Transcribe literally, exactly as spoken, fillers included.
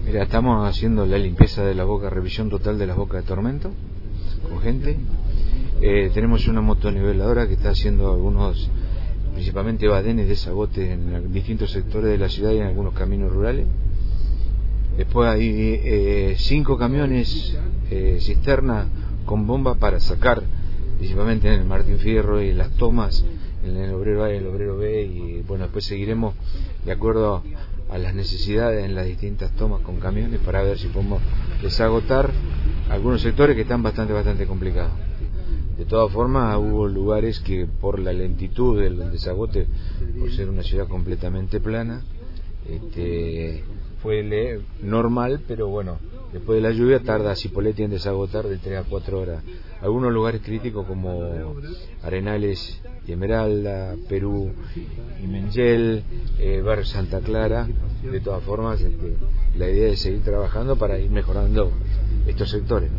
Mira, estamos haciendo la limpieza de las bocas, revisión total de las bocas de tormento con gente. Eh, tenemos una motoniveladora que está haciendo algunos, principalmente badenes de desagote en distintos sectores de la ciudad y en algunos caminos rurales. Después hay eh, cinco camiones eh, cisterna con bombas para sacar, principalmente en el Martín Fierro y las tomas, en el obrero A y el obrero B, y bueno, después seguiremos de acuerdo a las necesidades en las distintas tomas con camiones para ver si podemos desagotar algunos sectores que están bastante bastante complicados. De todas formas, hubo lugares que por la lentitud del desagote, por ser una ciudad completamente plana, este, fue le normal, pero bueno, después de la lluvia tarda Cipolletti en desagotar de tres a cuatro horas. Algunos lugares críticos como Arenales y Esmeralda, Perú y Mengel, eh, Barrio Santa Clara. De todas formas, este, la idea es seguir trabajando para ir mejorando estos sectores.